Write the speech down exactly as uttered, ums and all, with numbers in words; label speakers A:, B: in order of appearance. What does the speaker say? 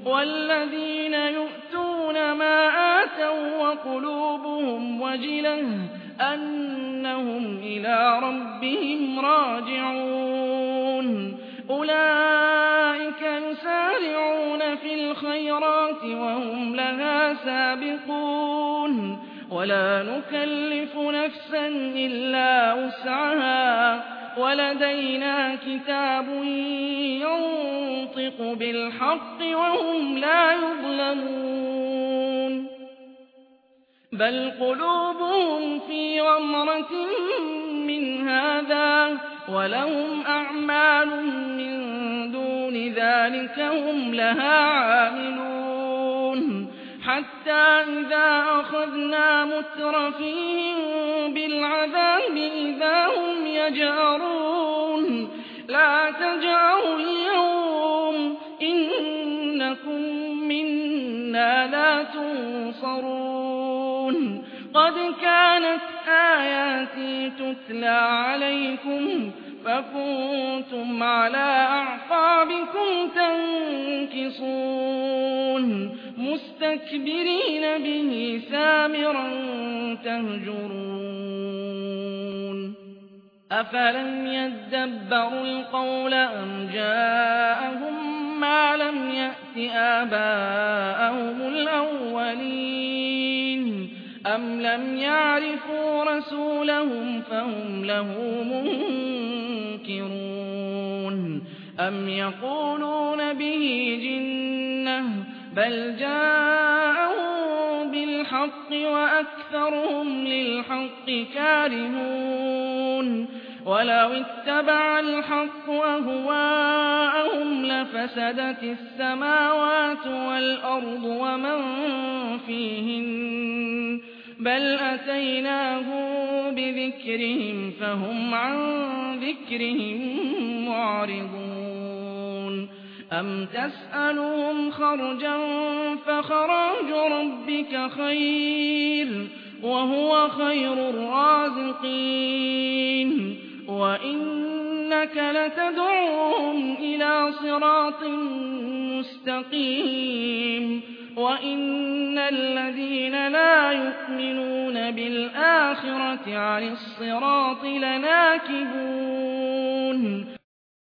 A: والذين يؤتون ما آتوا وقلوبهم وجلة أنهم إلى ربهم راجعون أولئك يسارعون في الخيرات وهم لها سابقون ولا نكلف نفسا إلا وسعها ولدينا كتاب ينطق بالحق وهم لا يظلمون بل قلوبهم في غمرة من هذا ولهم أعمال من دون ذلك هم لها عاملون حتى إذا أخذنا مترفيهم بالعذاب إذا هم يجأرون لا تجأروا اليوم إنكم منا لا تنصرون قد كانت آياتي تتلى عليكم فكنتم على أعقابكم تنكصون مستكبرين به سامرا تهجرون أفلم يدبروا القول أم جاءهم ما لم يأت آباءهم الأولين أم لم يعرفوا رسولهم فهم له منكرون أم يقولون به جنة بل جاءهم بالحق وأكثرهم للحق كارهون ولو اتبع الحق أهواءهم لفسدت السماوات والأرض ومن فيهن بل أتيناهم بذكرهم فهم عن ذكرهم معرضون أم تسألهم خرجا فخراج ربك خير وهو خير الرازقين وإنك لتدعوهم إلى صراط مستقيم وإن الذين لا يؤمنون بالآخرة عن الصراط لناكبون